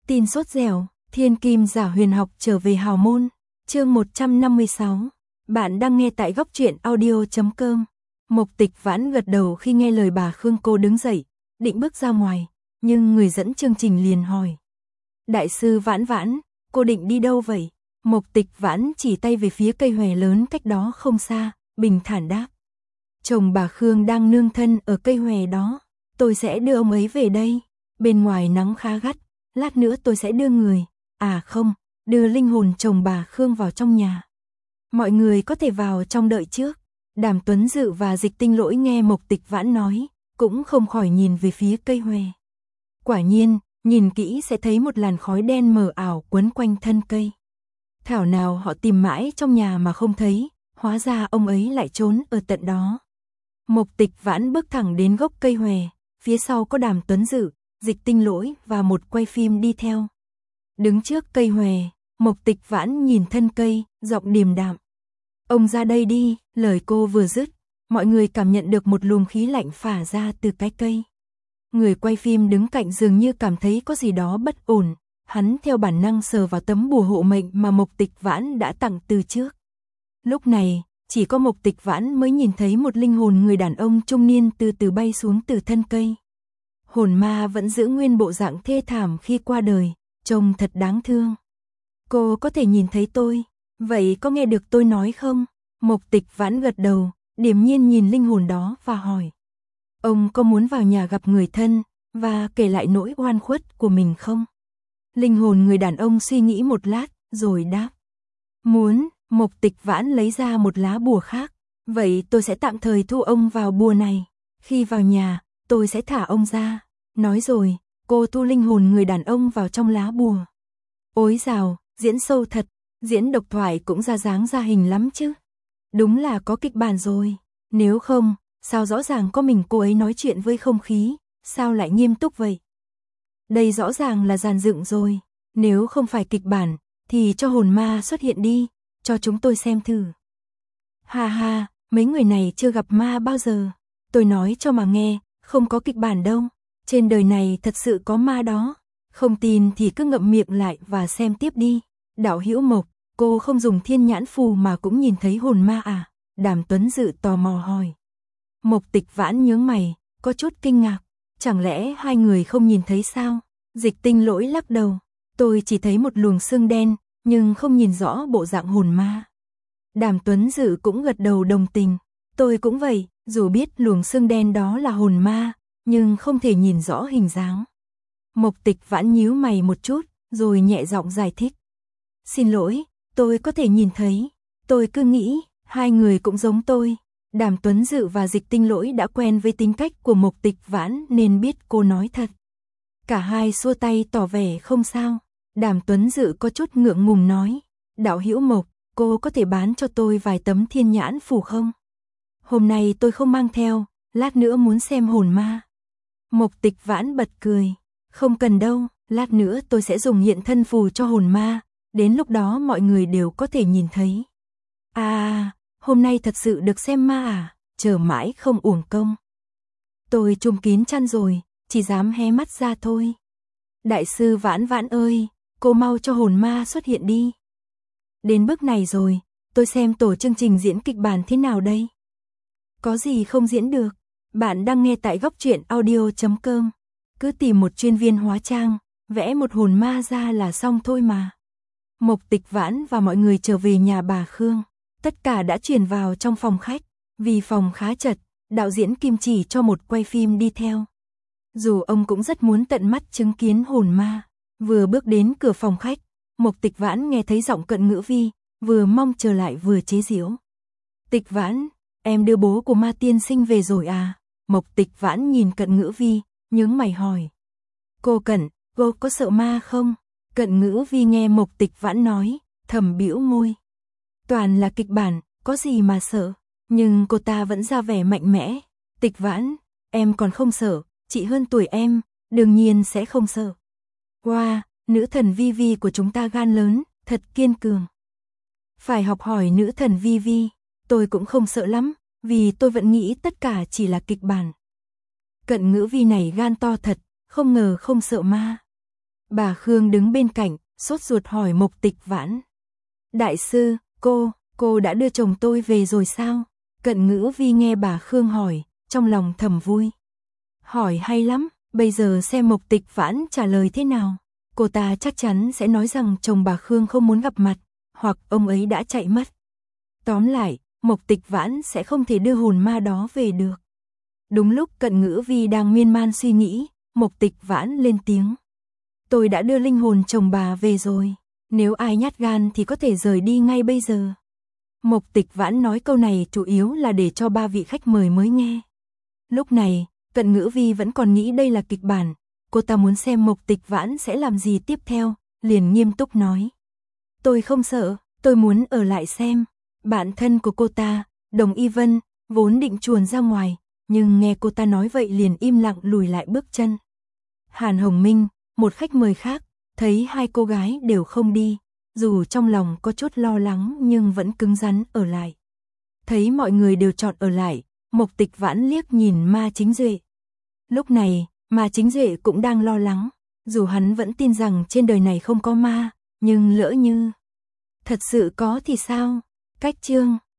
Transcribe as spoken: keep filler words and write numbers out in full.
Tin sốt dẻo, thiên kim giả huyền học trở về hào môn. Chương một trăm năm mươi sáu. Bạn đang nghe tại góc truyện audio chấm com. Mộc Tịch Vãn gật đầu khi nghe lời bà Khương. Cô đứng dậy, định bước ra ngoài, nhưng người dẫn chương trình liền hỏi: Đại sư Vãn Vãn, cô định đi đâu vậy? Mộc Tịch Vãn chỉ tay về phía cây hòe lớn cách đó không xa, bình thản đáp: Chồng bà Khương đang nương thân ở cây hòe đó, tôi sẽ đưa ông ấy về đây. Bên ngoài nắng khá gắt, lát nữa tôi sẽ đưa người, à không, đưa linh hồn chồng bà Khương vào trong nhà. Mọi người có thể vào trong đợi trước. Đàm Tuấn Dự và Dịch Tinh Lỗi nghe Mộc Tịch Vãn nói, cũng không khỏi nhìn về phía cây hòe. Quả nhiên, nhìn kỹ sẽ thấy một làn khói đen mờ ảo quấn quanh thân cây. Thảo nào họ tìm mãi trong nhà mà không thấy, hóa ra ông ấy lại trốn ở tận đó. Mộc Tịch Vãn bước thẳng đến gốc cây hòe, phía sau có Đàm Tuấn Dự, Dịch Tinh Lỗi và một quay phim đi theo. Đứng trước cây hòe, Mộc Tịch Vãn nhìn thân cây, giọng điềm đạm: Ông ra đây đi. Lời cô vừa dứt, mọi người cảm nhận được một luồng khí lạnh phả ra từ cái cây. Người quay phim đứng cạnh dường như cảm thấy có gì đó bất ổn, hắn theo bản năng sờ vào tấm bùa hộ mệnh mà Mộc Tịch Vãn đã tặng từ trước. Lúc này, chỉ có Mộc Tịch Vãn mới nhìn thấy một linh hồn người đàn ông trung niên từ từ bay xuống từ thân cây. Hồn ma vẫn giữ nguyên bộ dạng thê thảm khi qua đời, trông thật đáng thương. Cô có thể nhìn thấy tôi, vậy có nghe được tôi nói không? Mộc Tịch Vãn gật đầu, điềm nhiên nhìn linh hồn đó và hỏi: Ông có muốn vào nhà gặp người thân và kể lại nỗi oan khuất của mình không? Linh hồn người đàn ông suy nghĩ một lát, rồi đáp: Muốn. Mộc Tịch Vãn lấy ra một lá bùa khác: Vậy tôi sẽ tạm thời thu ông vào bùa này. Khi vào nhà, tôi sẽ thả ông ra. Nói rồi, cô thu linh hồn người đàn ông vào trong lá bùa. Ối dào, diễn sâu thật, diễn độc thoại cũng ra dáng ra hình lắm chứ. Đúng là có kịch bản rồi. Nếu không, sao rõ ràng có mình cô ấy nói chuyện với không khí, sao lại nghiêm túc vậy? Đây rõ ràng là dàn dựng rồi. Nếu không phải kịch bản, thì cho hồn ma xuất hiện đi, cho chúng tôi xem thử. Ha ha, mấy người này chưa gặp ma bao giờ. Tôi nói cho mà nghe, không có kịch bản đâu. Trên đời này thật sự có ma đó. Không tin thì cứ ngậm miệng lại và xem tiếp đi. Đạo hữu Mộc, cô không dùng thiên nhãn phù mà cũng nhìn thấy hồn ma à? Đàm Tuấn Dự tò mò hỏi. Mộc Tịch Vãn nhướng mày, có chút kinh ngạc. Chẳng lẽ hai người không nhìn thấy sao? Dịch Tinh Lỗi lắc đầu. Tôi chỉ thấy một luồng sương đen, nhưng không nhìn rõ bộ dạng hồn ma. Đàm Tuấn Dự cũng gật đầu đồng tình. Tôi cũng vậy, dù biết luồng sương đen đó là hồn ma, nhưng không thể nhìn rõ hình dáng. Mộc Tịch Vãn nhíu mày một chút, rồi nhẹ giọng giải thích. Xin lỗi, tôi có thể nhìn thấy. Tôi cứ nghĩ, hai người cũng giống tôi. Đàm Tuấn Dự và Dịch Tinh Lỗi đã quen với tính cách của Mộc Tịch Vãn nên biết cô nói thật. Cả hai xua tay tỏ vẻ không sao. Đàm Tuấn Dự có chút ngượng ngùng nói: Đạo hữu Mộc, cô có thể bán cho tôi vài tấm thiên nhãn phù không? Hôm nay tôi không mang theo, lát nữa muốn xem hồn ma. Mộc Tịch Vãn bật cười: Không cần đâu, lát nữa tôi sẽ dùng hiện thân phù cho hồn ma, đến lúc đó mọi người đều có thể nhìn thấy. À, hôm nay thật sự được xem ma à, chờ mãi không uổng công. Tôi trùm kín chăn rồi, chỉ dám hé mắt ra thôi. Đại sư Vãn Vãn ơi, cô mau cho hồn ma xuất hiện đi. Đến bước này rồi, tôi xem tổ chương trình diễn kịch bản thế nào đây? Có gì không diễn được? Bạn đang nghe tại góc truyện audio chấm com. Cứ tìm một chuyên viên hóa trang, vẽ một hồn ma ra là xong thôi mà. Mộc Tịch Vãn và mọi người trở về nhà bà Khương. Tất cả đã chuyển vào trong phòng khách. Vì phòng khá chật, đạo diễn Kim chỉ cho một quay phim đi theo. Dù ông cũng rất muốn tận mắt chứng kiến hồn ma. Vừa bước đến cửa phòng khách, Mộc Tịch Vãn nghe thấy giọng Cận Ngữ Vi, vừa mong chờ lại vừa chế giễu. Tịch Vãn, em đưa bố của Ma tiên sinh về rồi à? Mộc Tịch Vãn nhìn Cận Ngữ Vi, nhướng mày hỏi. Cô Cận, cô có sợ ma không? Cận Ngữ Vi nghe Mộc Tịch Vãn nói, thầm bĩu môi. Toàn là kịch bản, có gì mà sợ? Nhưng cô ta vẫn ra vẻ mạnh mẽ. Tịch Vãn, em còn không sợ, chị hơn tuổi em, đương nhiên sẽ không sợ. Wow, nữ thần Vi Vi của chúng ta gan lớn, thật kiên cường. Phải học hỏi nữ thần Vi Vi, tôi cũng không sợ lắm, vì tôi vẫn nghĩ tất cả chỉ là kịch bản. Cận Ngữ Vi này gan to thật, không ngờ không sợ ma. Bà Khương đứng bên cạnh, sốt ruột hỏi Mộc Tịch Vãn. Đại sư, cô, cô đã đưa chồng tôi về rồi sao? Cận Ngữ Vi nghe bà Khương hỏi, trong lòng thầm vui. Hỏi hay lắm, bây giờ xem Mộc Tịch Vãn trả lời thế nào. Cô ta chắc chắn sẽ nói rằng chồng bà Khương không muốn gặp mặt, hoặc ông ấy đã chạy mất. Tóm lại, Mộc Tịch Vãn sẽ không thể đưa hồn ma đó về được. Đúng lúc Cận Ngữ Vi đang miên man suy nghĩ, Mộc Tịch Vãn lên tiếng. Tôi đã đưa linh hồn chồng bà về rồi, nếu ai nhát gan thì có thể rời đi ngay bây giờ. Mộc Tịch Vãn nói câu này chủ yếu là để cho ba vị khách mời mới nghe. Lúc này, Cận Ngữ Vi vẫn còn nghĩ đây là kịch bản, cô ta muốn xem Mộc Tịch Vãn sẽ làm gì tiếp theo, liền nghiêm túc nói. Tôi không sợ, tôi muốn ở lại xem. Bạn thân của cô ta, Đồng Y Vân, vốn định chuồn ra ngoài, nhưng nghe cô ta nói vậy liền im lặng lùi lại bước chân. Hàn Hồng Minh, một khách mời khác, thấy hai cô gái đều không đi, dù trong lòng có chút lo lắng nhưng vẫn cứng rắn ở lại. Thấy mọi người đều chọn ở lại, Mộc Tịch Vãn liếc nhìn Ma Chính Duệ. Lúc này, Ma Chính Duệ cũng đang lo lắng, dù hắn vẫn tin rằng trên đời này không có ma, nhưng lỡ như thật sự có thì sao? Cách chương